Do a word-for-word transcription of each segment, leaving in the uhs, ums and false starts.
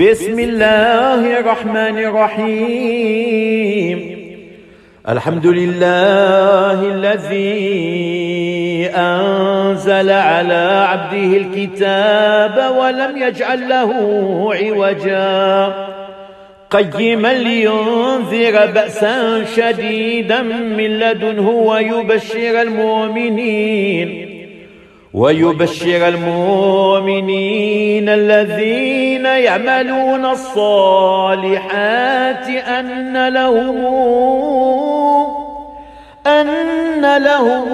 بسم الله الرحمن الرحيم. الحمد لله الذي أنزل على عبده الكتاب ولم يجعل له عوجا قيما لينذر بأسا شديدا من لدنه ويبشر المؤمنين ويبشر المؤمنين الذين يعملون الصالحات أن لهم أن لهم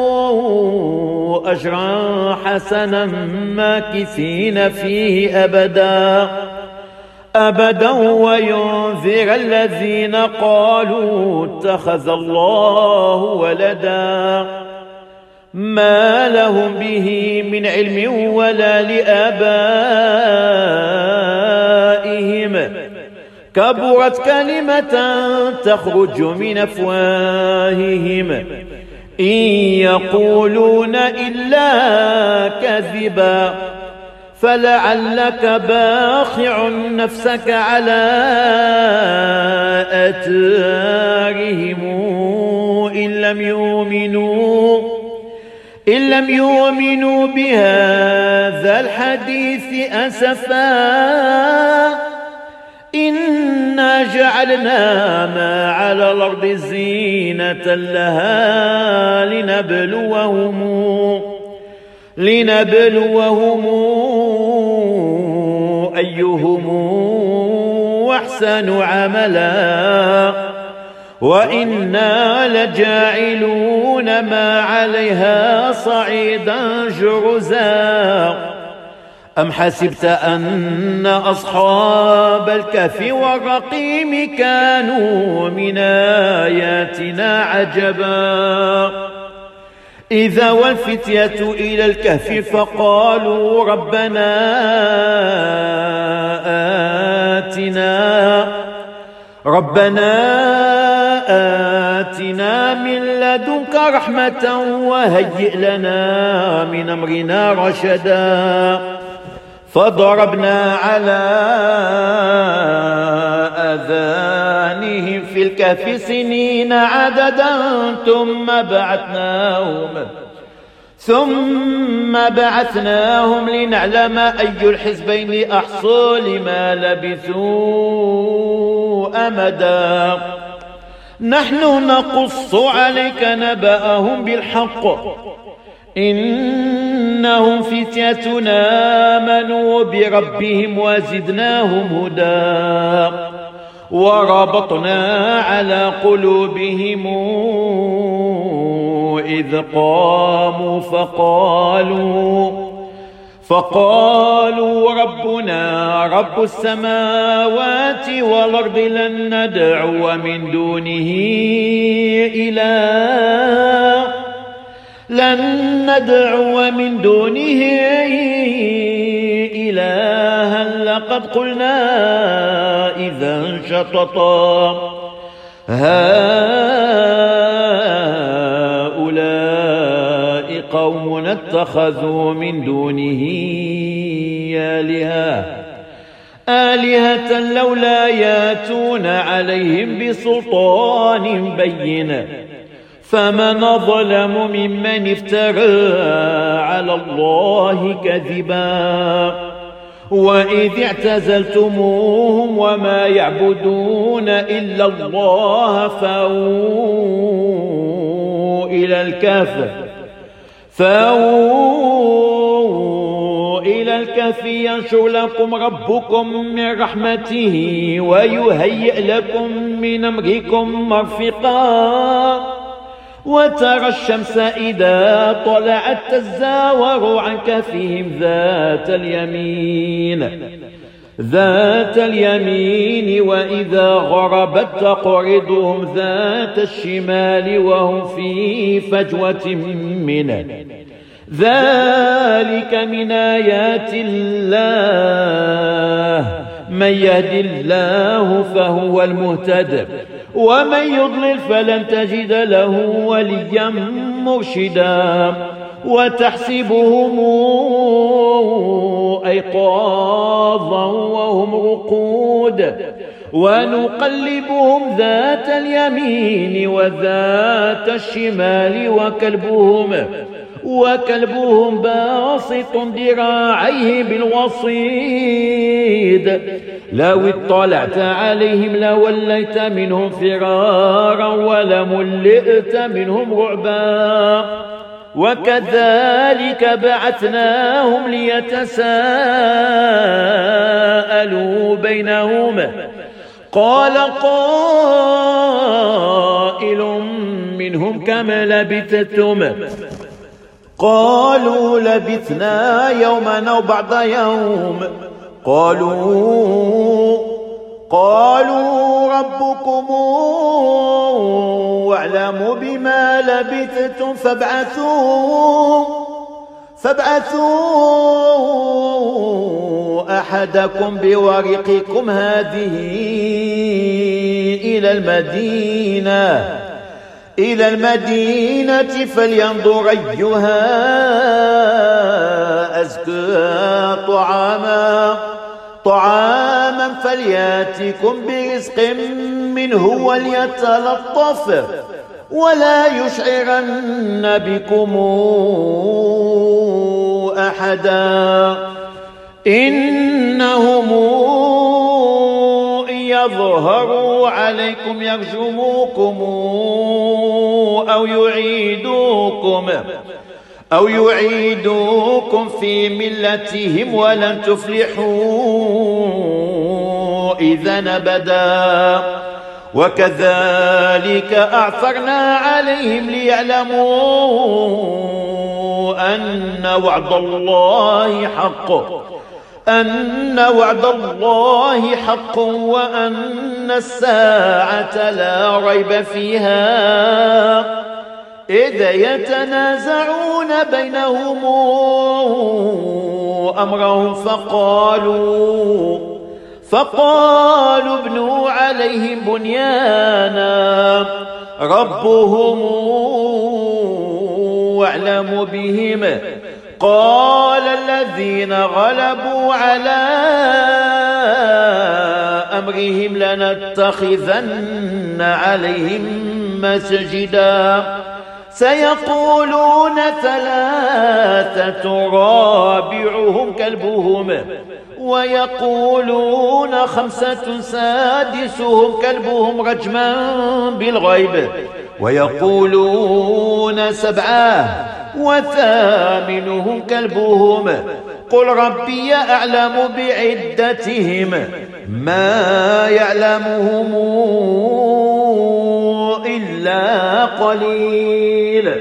أجرا حسنا ماكثين فيه أبدا أبدا وينذر الذين قالوا اتخذ الله ولدا ما لهم به من علم ولا لآبائهم كبرت كلمة تخرج من أفواههم إن يقولون إلا كذبا فلعلك باخع نفسك على آثارهم إن لم يؤمنوا إن لم يؤمنوا بهذا الحديث أسفا إنا جعلنا ما على الأرض زينة لها لنبلوهم لنبلوهم أيهم أحسن عملا وإنا لجاعلون ما عليها صعيدا جرزا أم حسبت أن أصحاب الكهف والرقيم كانوا من آياتنا عجبا إذا والفتية إلى الكهف فقالوا ربنا آتنا ربنا آتنا من لدنك رحمة وهيئ لنا من أمرنا رشدا فضربنا على آذانهم في الكهف سنين عددا ثم بعثناهم ثم بعثناهم لنعلم أي الحزبين أحصى لما لبثوا أمدا نحن نقص عليك نبأهم بالحق إنهم فتيتنا آمنوا بربهم وزدناهم هدى وربطنا على قلوبهم إذ قاموا فقالوا فقالوا ربنا رب السماوات والأرض لن ندعو من دونه إله لن ندعو من دونه إلها لقد قلنا إذا شططا هؤلاء قوم اتخذوا من دونه آلهة آلهة لولا ياتون عليهم بسلطان بين فمن ظلم ممن افترى على الله كذبا وإذ اعتزلتموهم وما يعبدون إلا الله فأووا إلى الكهف فأووا إلى الكهف ينشر لكم ربكم من رحمته ويهيئ لكم من أمركم مرفقا وترى الشمس إذا طلعت تزاور عن كهفهم ذات اليمين ذات اليمين وإذا غربت تقرضهم ذات الشمال وهم في فجوة منه ذلك من آيات الله من يهد الله فهو المهتد ومن يضلل فلن تجد له وليا مرشدا وتحسبهم أيقاظا أيقاظا وهم رقود ونقلبهم ذات اليمين وذات الشمال وكلبهم وكلبهم باسط ذراعيه بالوصيد لو اطلعت عليهم لوليت منهم فرارا ولملئت منهم رعبا وكذلك بعثناهم ليتساءلوا بينهم قال قائل منهم كم لبثتم قالوا لبثنا يوما أو بعض يوم قالوا قالوا ربكم أعلم بما لبثتم فابعثوا فابعثوا أحدكم بورقكم هذه إلى المدينة إلى المدينة فلينظر أيها أزكى طعاما طعاما فلياتكم برزق منه وليتلطف ولا يشعرن بكم أحدا إنهم إن يظهروا عليكم يرجموكم أو يعيدوكم أو يعيدوكم في ملتهم ولن تفلحوا إذا أبدا وكذلك أعثرنا عليهم ليعلموا أن وعد الله حق أن وعد الله حق وأن الساعة لا ريب فيها إذ يتنازعون بينهم أمرهم فقالوا فقالوا ابنوا عليهم بنيانا ربهم أعلم بهم قال الذين غلبوا على أمرهم لنتخذن عليهم مسجدا سيقولون ثلاثة رابعهم كلبهم ويقولون خمسة سادسهم كلبهم رجما بالغيب ويقولون سبعة وثامنهم كلبهم قل ربي أعلم بعدتهم ما يعلمهم إلا قليل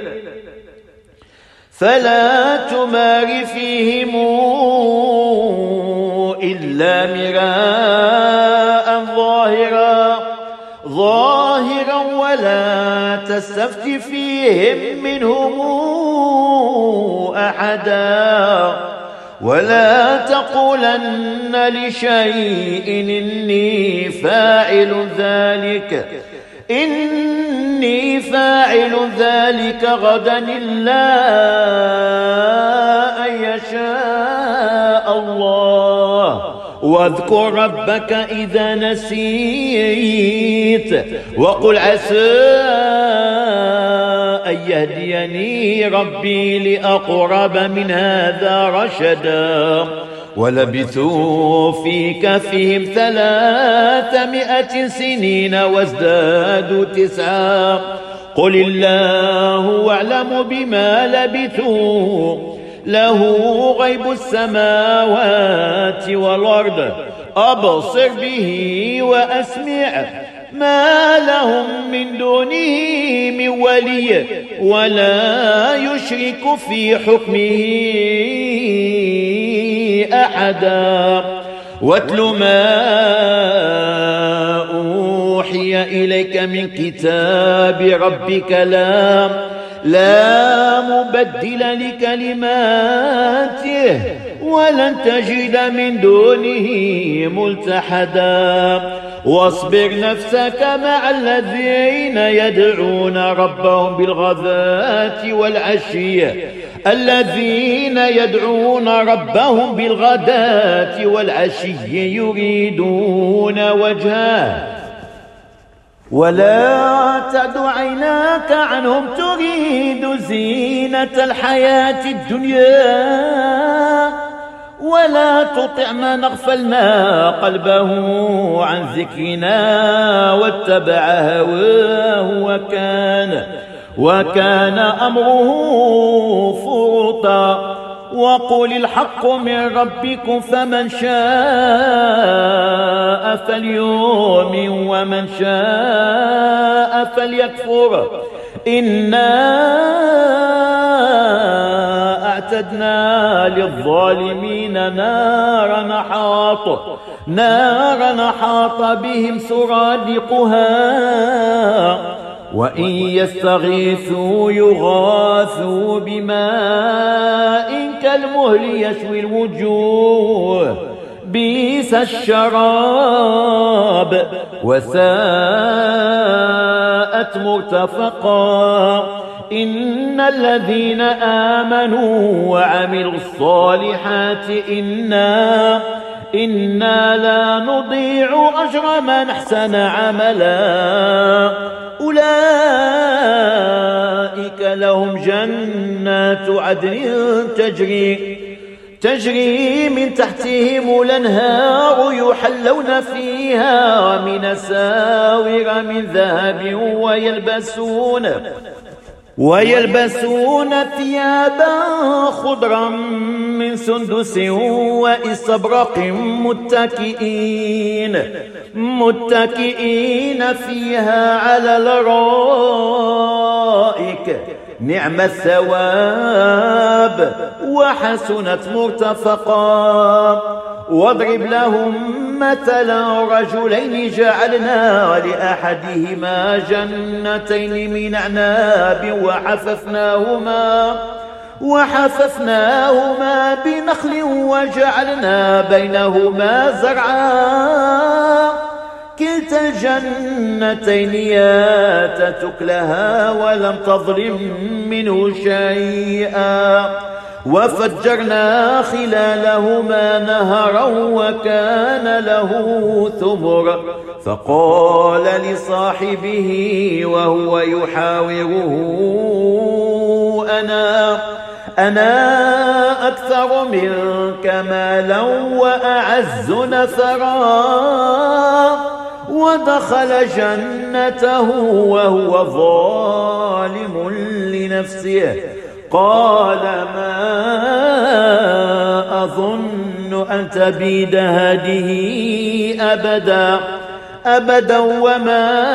فلا تمار فيهم إلا مراء ظاهرا ظاهرا ولا تستفت فيهم منهم أحدا ولا تقولن لشيء إني فاعل ذلك إني فاعل ذلك غدا إلا أن يشاء الله واذكر ربك إذا نسيت وقل عسى أن يهديني ربي لأقرب من هذا رشدا ولبثوا في كهفهم ثلاثمائة سنين وازدادوا تسعا قل الله أعلم بما لبثوا له غيب السماوات والأرض أبصر به وأسمع ما لهم من دونه من ولي ولا يشرك في حكمه أحدا واتل ما أوحي إليك من كتاب ربك لا لا مبدل لكلماته ولن تجد من دونه ملتحدا واصبر نفسك مع الذين يدعون ربهم بالغداة والعشي الذين يدعون ربهم بالغداة والعشي يريدون وجهه ولا تعد عيناك عنهم تريد زينة الحياة الدنيا ولا تطع من اغفلنا قلبه عن ذكرنا واتبع هواه وكان وكان أمره فرطا وقل الحق من ربكم فمن شاء فليؤمن ومن شاء فليكفر إنا أعتدنا للظالمين نارا أحاط نارا أحاط بهم سرادقها وإن يستغيثوا يغاثوا بماء كالمهل يشوي الوجوه بئس الشراب وساءت مرتفقا إن الذين آمنوا وعملوا الصالحات إنا إنا لا نضيع أجر من أحسن عملا أولئك لهم جنات عدن تجري تجري من تحتهم الأنهار يحلون فيها من أساور من ذهب ويلبسون ويلبسون ثيابا خضرا من سندس واستبرق متكئين متكئين فيها على الارائك نعم الثواب وحسنت مرتفقا واضرب لهم مثلا رجلين جعلنا لأحدهما جنتين من أعناب وحففناهما وحففناهما بنخل وجعلنا بينهما زرعا كلتا الجنتين آتت أكلها ولم تظلم منه شيئا وفجرنا خلالهما نهرا وكان له ثمر فقال لصاحبه وهو يحاوره أنا أنا أكثر منك مالا وأعز نفرا ودخل جنته وهو ظالم لنفسه قال ما أظن أن تبيد هذه أبدا أبدا وما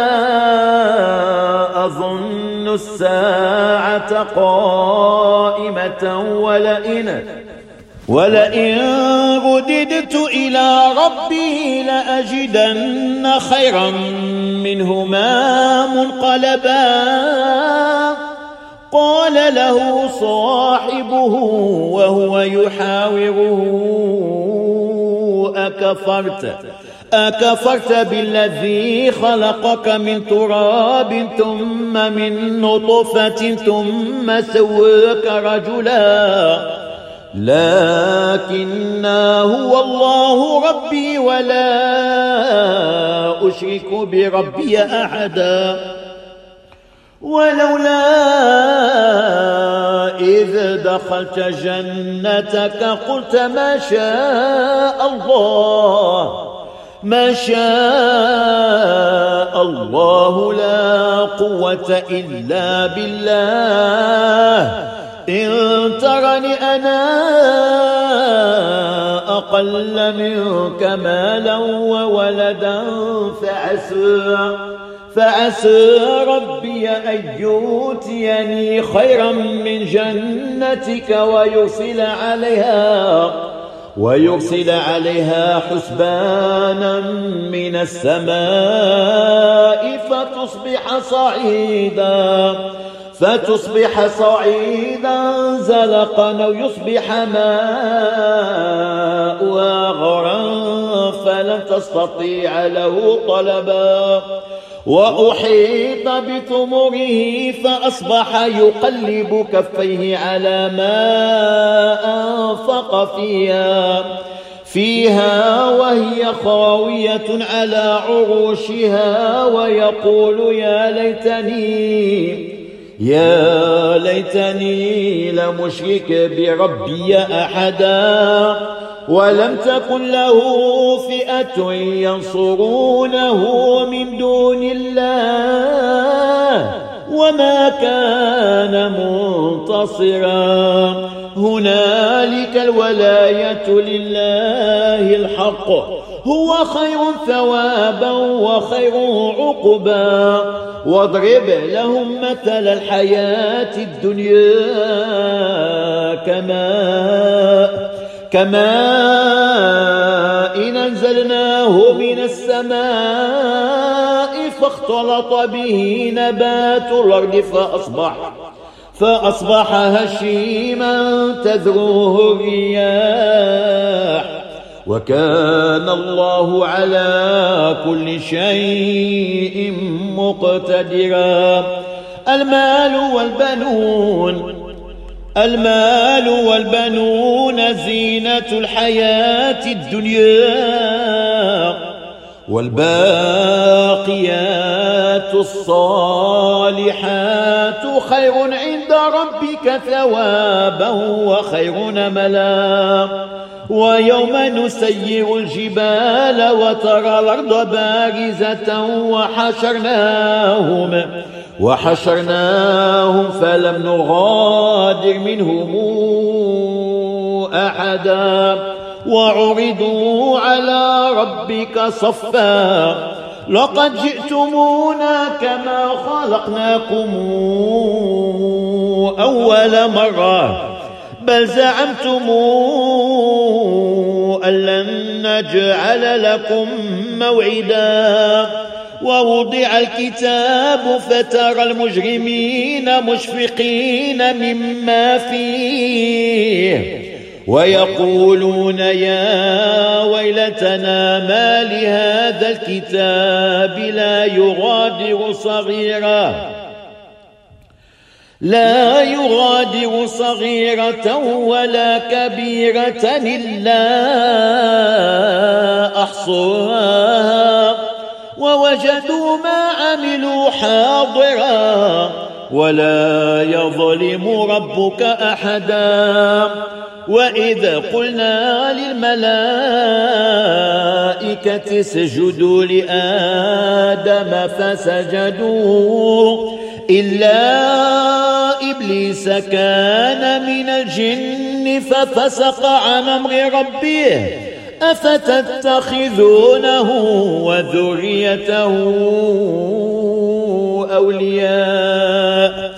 أظن الساعة قائمة ولئن ولئن رددت إلى ربي لأجدن خيرا منهما منقلبا قال له صاحبه وهو يحاوره أكفرت أكفرت بالذي خلقك من تراب ثم من نطفة ثم سواك رجلا لكن هو الله ربي ولا أشرك بربي أحدا ولولا إذ دخلت جنتك قلت ما شاء الله ما شاء الله لا قوة إلا بالله إن ترني أنا أقل منك مالا وولدا فعسى فعسى ربي أن يؤتيني خيرا من جنتك ويرسل عليها ويرسل عليها حسبانا من السماء فتصبح صعيدا فتصبح صعيدا زلقا أو يصبح ماؤها غورا فلن تستطيع له طلبا وأحيط بثمره فأصبح يقلب كفيه على ما أنفق فيها فيها وهي خاوية على عروشها ويقول يا ليتني يا ليتني لمشرك بربي أحدا ولم تكن له فئة ينصرونه من دون الله وما كان منتصرا هنالك الولاية لله الحق هو خير ثوابا وخير عقبا واضرب لهم مثل الحياة الدنيا كماء كماء إن أنزلناه من السماء فاختلط به نبات الأرض فأصبح فأصبح هشيما تذروه الرياح وكان الله على كل شيء مقتدرا المال والبنون المال والبنون زينة الحياة الدنيا والباقيات الصالحات خير عند ربك ثوابا وخير نملا ويوم نسير الجبال وترى الأرض بارزة وحشرناهم وحشرناهم فلم نغادر منهم أحدا وعرضوا على ربك صفا لقد جئتمونا كما خلقناكم أول مرة بل زعمتم أن لن نجعل لكم موعدا ووضع الكتاب فترى المجرمين مشفقين مما فيه ويقولون يا ويلتنا ما لهذا الكتاب لا يغادر صغيرة لا يغادر صغيرة ولا كبيرة إلا أحصاها ووجدوا ما عملوا حاضرا ولا يظلم ربك أحدا وإذا قلنا للملائكة اسجدوا لآدم فسجدوا إلا إبليس كان من الجن ففسق عن أمر ربه أفتتخذونه وذريته أولياء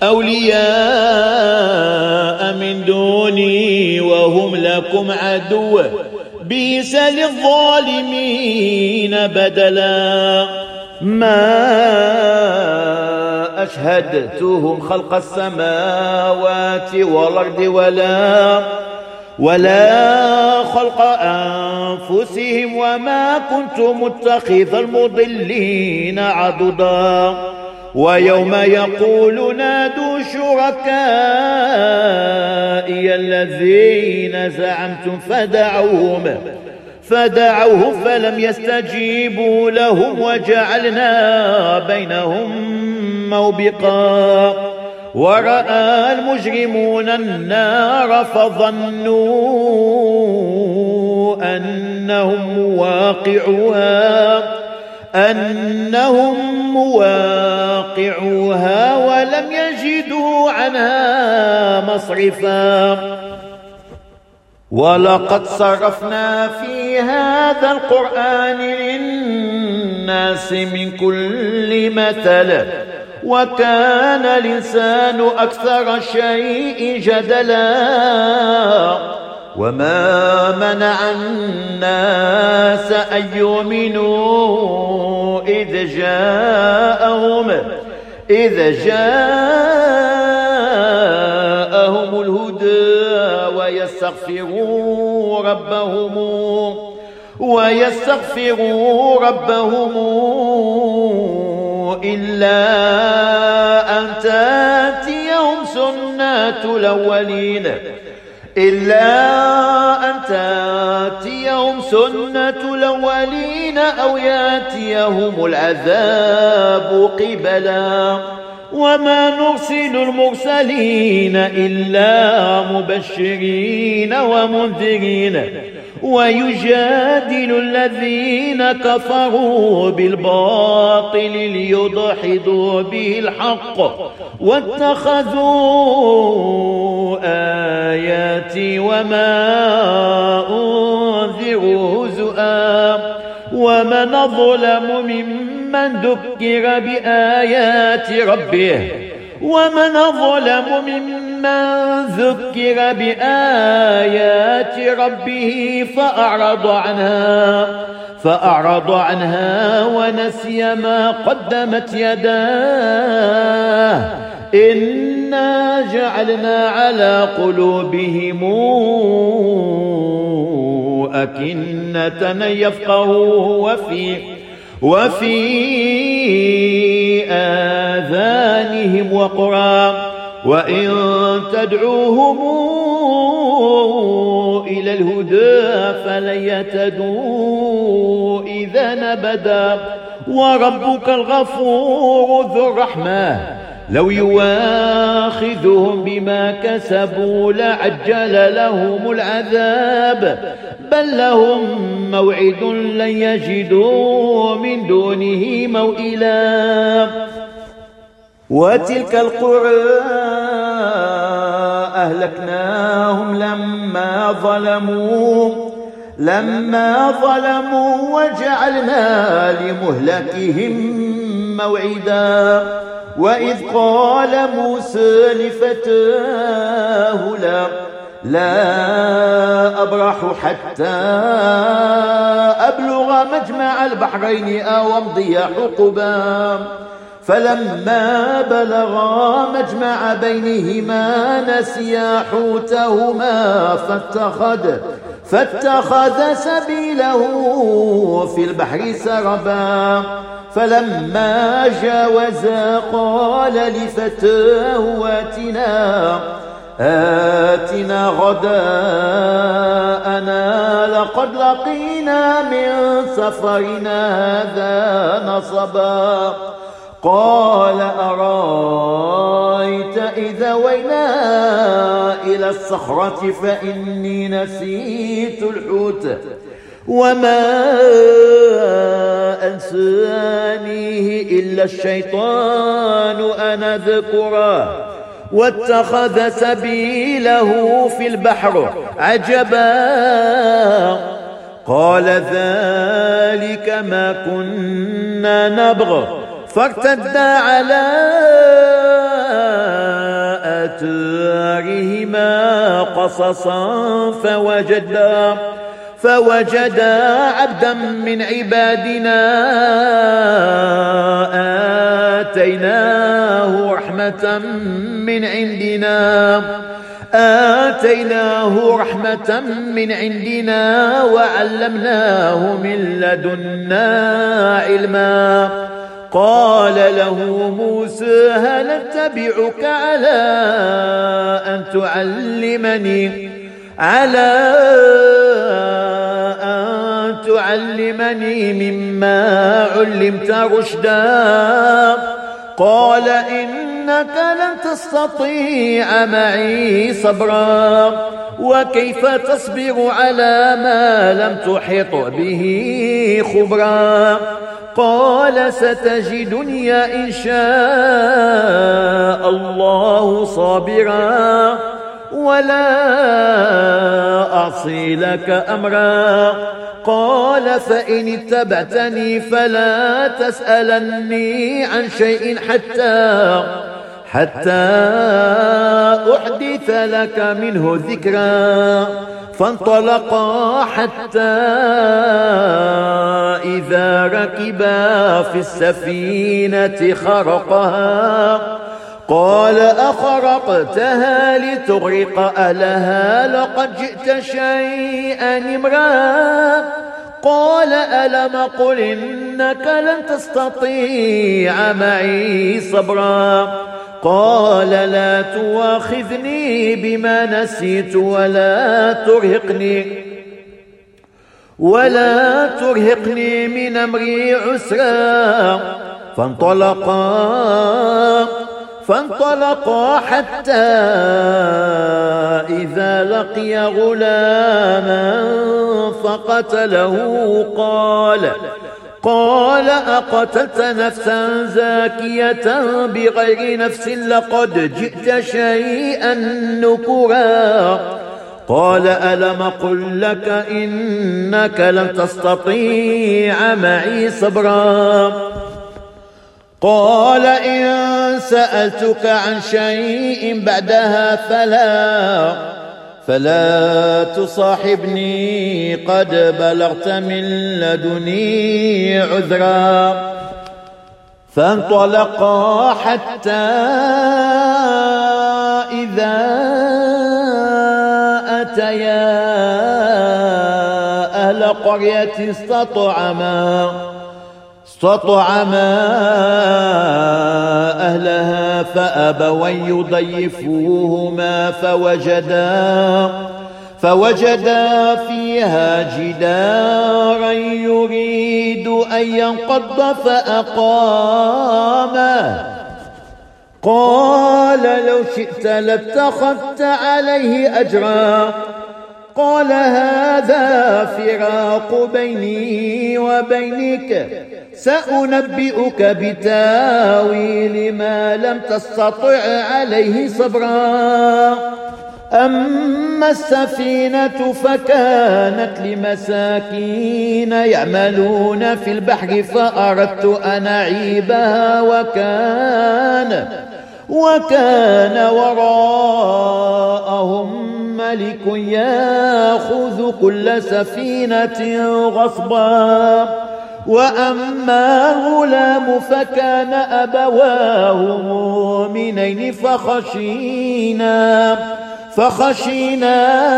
أولياء من دوني وهم لكم عدو بئس للظالمين بدلا ما أشهدتهم خلق السماوات والأرض ولا ولا خلق أنفسهم وما كنت متخذ المضلين عضدا ويوم يقول نادوا شركائي الذين زعمتم فدعوهم فدعوهم فلم يستجيبوا لهم وجعلنا بينهم موبقا ورأى المجرمون النار فظنوا أنهم مواقعوها أنهم مواقعوها ولم يجدوا عنها مصرفا ولقد صرفنا في هذا القرآن للناس من كل مثل وكان الإنسان أكثر شيء جدلا وما منع الناس أن يؤمنوا إذ جاءهم إذ جاءهم الهدى ويستغفروا ربهم ويستغفروا ربهم إلا أن تأتيهم سنة الأولين إلا أن تأتيهم سنة الأولين أو يأتيهم العذاب قبلا وما نرسل المرسلين إلا مبشرين ومنذرين ويجادل الذين كفروا بالباطل ليدحضوا به الحق واتخذوا آياتي وما أنذروا هزؤا ومن أظلم ممن ذكر بآيات ربه ومن أظلم ممن ذكر بآيات ربه فأعرض عنها فأعرض عنها ونسي ما قدمت يداه إنا جعلنا على قلوبهم أكنة يفقهوه وفي وفي آذانهم وقرا وإن تدعوهم إلى الهدى فلن يهتدوا إذا أبدا وربك الغفور ذو الرحمة لو يواخذهم بما كسبوا لعجل لهم العذاب بل لهم موعد لن يجدوا من دونه موئلا وتلك القرى أهلكناهم لما ظلموا لما ظلموا وجعلنا لمهلكهم موعدا وإذ قال موسى لفتاه لا لا أبرح حتى أبلغ مجمع البحرين أو أمضي حقبا فلما بلغا مجمع بينهما نسيا حوتهما فاتخذ فاتخذ سبيله في البحر سربا فلما جاوزا قال لفتاه آتنا آتنا غداءنا لقد لقينا من سفرنا هذا نصبا قال أرأيت إذا وينا إلى الصخرة فإني نسيت الحوت وما أنسانيه إلا الشيطان أن أذكره واتخذ سبيله في البحر عجبا قال ذلك ما كنا نبغ فارتدا على آثارهما قصصا فوجدا فوجدا عبدا من عبادنا آتيناه رحمة من عندنا آتيناه رحمة من عندنا وعلمناه من لدنا علما قال له موسى هل اتبعك على أن تعلمني على أن تعلمني مما علمت رشدا قال إنك لن تستطيع معي صبرا وكيف تصبر على ما لم تحط به خبرا قال ستجدني إن شاء الله صابرا ولا أعصي لك أمرا قال فإن اتبعتني فلا تسألني عن شيء حتى حتى أحدث لك منه ذكرا فانطلقا حتى إذا ركبا في السفينة خرقها قال أخرقتها لتغرق أهلها لقد جئت شيئا إمرا قال ألم قل إنك لن تستطيع معي صبرا قال لا تواخذني بما نسيت ولا ترهقني ولا ترهقني من أمري عسرا فانطلقا فانطلقا حتى إذا لقي غلاما فقتله قال قال أقتلت نفسا زاكية بغير نفس لقد جئت شيئا نكرا قال ألم قل لك إنك لن تستطيع معي صبرا قال إن سألتك عن شيء بعدها فلا فلا تصاحبني قد بلغت من لدني عذرا فانطلقا حتى إذا أتيا أهل قرية استطعما استطعما أهلها فأبوا يضيفوهما فوجدا فوجدا فيها جدارا يريد أن ينقض فأقامه قال لو شئت لاتخذت عليه أجرا قال هذا فراق بيني وبينك سأنبئك بتاويل ما لم تستطع عليه صبرا أما السفينة فكانت لمساكين يعملون في البحر فأردت أن أعيبها وكان وكان وراءهم ملك يأخذ كل سفينة غصبا وأما الغلام فكان أبواه مؤمنين فخشينا فخشينا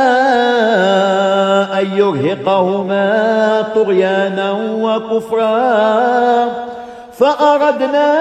أن يرهقهما طغيانا وكفرا فأردنا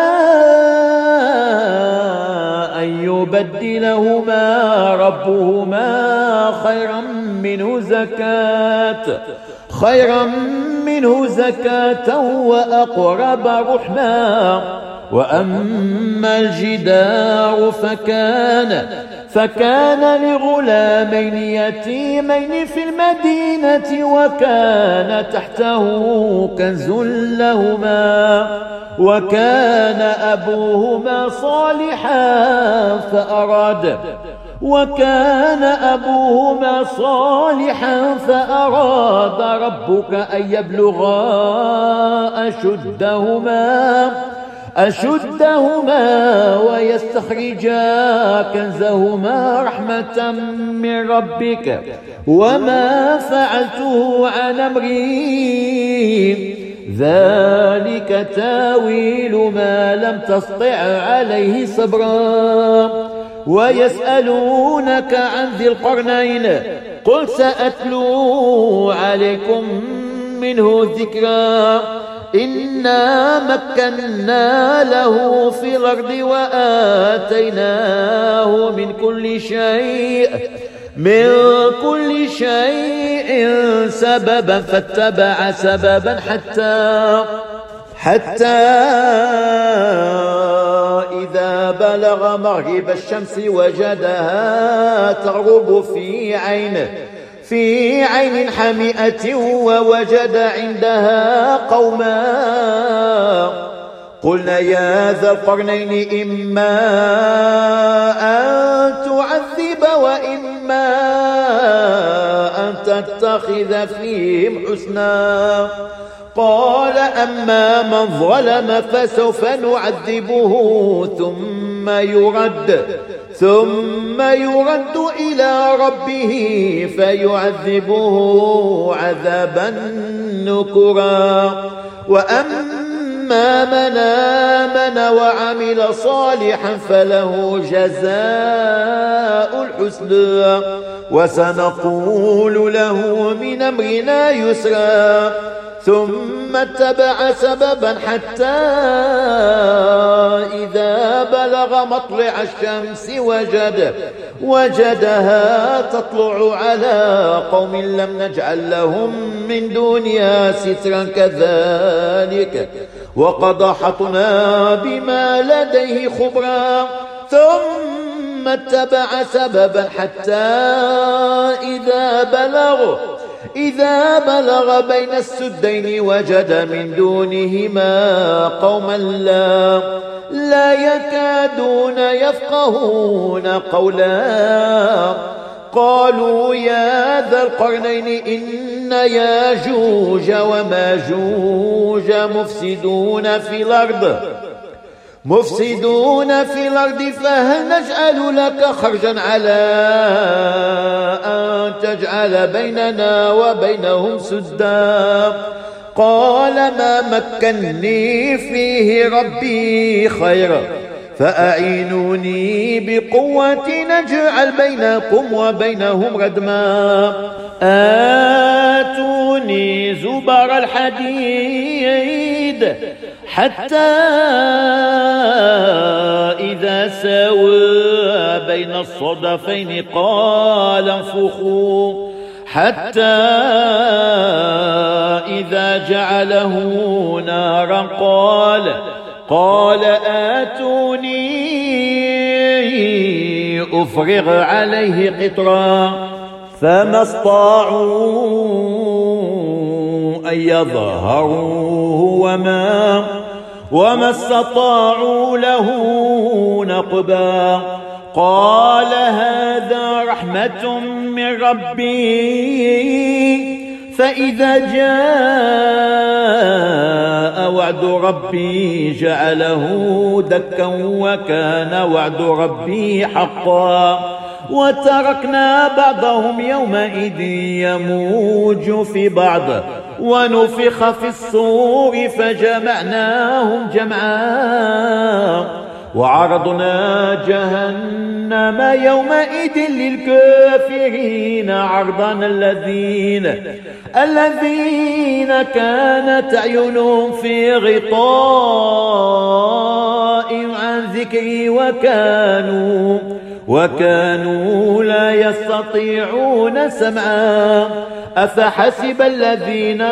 أن يبدلهما ربهما خيرا منه زكاة خيرا منه زكاة وأقرب رحما وأما الجدار فكان فكان لغلامين يتيمين في المدينة وكان تحته كنز لهما وكان أبوهما صالحا فأراد وكان أبوهما صالحا فأراد ربك أن يبلغا أشدهما أشدهما ويستخرجا كنزهما رحمة من ربك وما فعلته عن أمري ذلك تاويل ما لم تستطع عليه صبرا ويسألونك عن ذي القرنين قل سأتلو عليكم منه ذكرا إنا مكنا له في الأرض وآتيناه من كل شيء من كل شيء سببا فاتبع سببا حتى حتى إذا بلغ مغرب الشمس وجدها تغرب في عين في عين حمئة ووجد عندها قوما قلنا يا ذا القرنين إما أن تعذب وإما أن تتخذ فيهم حسنا قال أما من ظلم فسوف نعذبه ثم يرد ثم يرد إلى ربه فيعذبه عذابا نكرا وأما أما من آمن وعمل صالحا فله جزاء الحسنى وسنقول له من أمرنا يسرا ثم اتبع سببا حتى إذا بلغ مطلع الشمس وجد وجدها تطلع على قوم لم نجعل لهم من دونها سترا كذلك وقد أحطنا بما لديه خبرا ثم اتبع سببا حتى إذا بلغ إذا بلغ بين السدين وجد من دونهما قوما لا لا يكادون يفقهون قولا قالوا يا ذا القرنين إن ياجوج وماجوج مفسدون في الأرض مفسدون في الأرض فهل نجعل لك خرجا على أن تجعل بيننا وبينهم سدا قال ما مكنني فيه ربي خيرا فأعينوني بقوة نجعل بينكم وبينهم ردما آتوني زبر الحديد حتى إذا ساوى بين الصدفين قال انفخوا حتى إذا جعله نارا قال قال آتوني أفرغ عليه قطرا فما استطاعوا أن يظهروه وما وما استطاعوا له نقبا قال هذا رحمة من ربي فإذا جاء وعد ربي جعله دكا وكان وعد ربي حقا وتركنا بعضهم يومئذ يموج في بعض ونفخ في الصور فجمعناهم جمعا وعرضنا جهنم يومئذ للكافرين عرضا الذين الذين كانت أعينهم في غطاء عن ذكري وكانوا وكانوا لا يستطيعون سمعا أفحسب الذين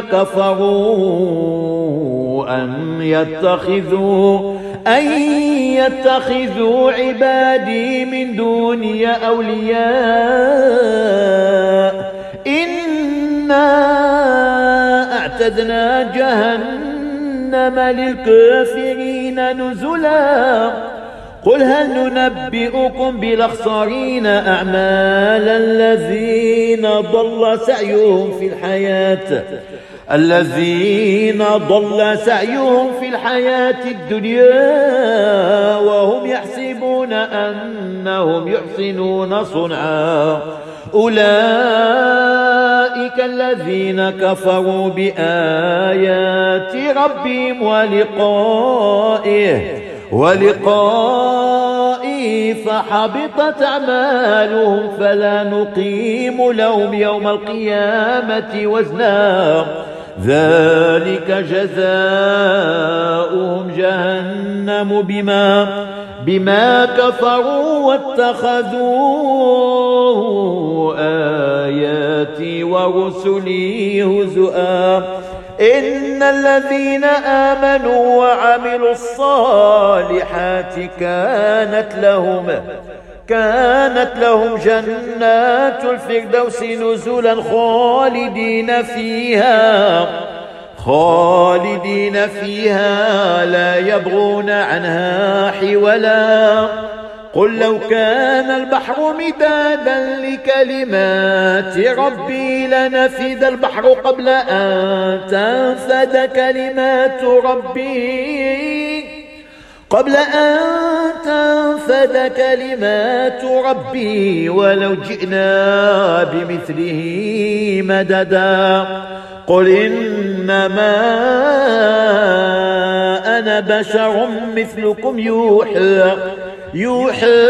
كفروا أن يتخذوا أن يتخذوا عبادي من دوني أولياء إنا أعتدنا جهنم للكافرين نزلا قل هل ننبئكم بالأخسرين أعمالا الذين ضل سعيهم في الحياة الذين ضل سعيهم في الحياة الدنيا وهم يحسبون أنهم يحسنون صنعا أولئك الذين كفروا بآيات ربهم ولقائه ولقائه فحبطت أعمالهم فلا نقيم لهم يوم القيامة وزنا ذلك جزاؤهم جهنم بما بما كفروا واتخذوا آياتي ورسلي هزؤا إن الذين آمنوا وعملوا الصالحات كانت لهم كانت لهم جنات الفردوس نزلا خالدين فيها خالدين فيها لا يبغون عنها حولا قل لو كان البحر مدادا لكلمات ربي لنفد البحر قبل أن تنفد كلمات ربي قبل أن تنفد كلمات ربي ولو جئنا بمثله مددا قل إنما أنا بشر مثلكم يوحى يوحى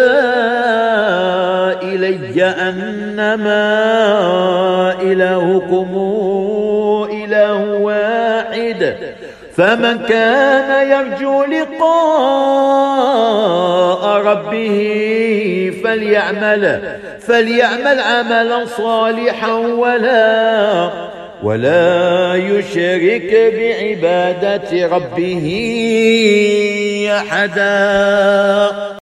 إلي أنما إلهكم إله واحد فمن كان يرجو لقاء ربه فليعمل فليعمل عملا صالحا ولا ولا يشرك بعبادة ربه أحدا.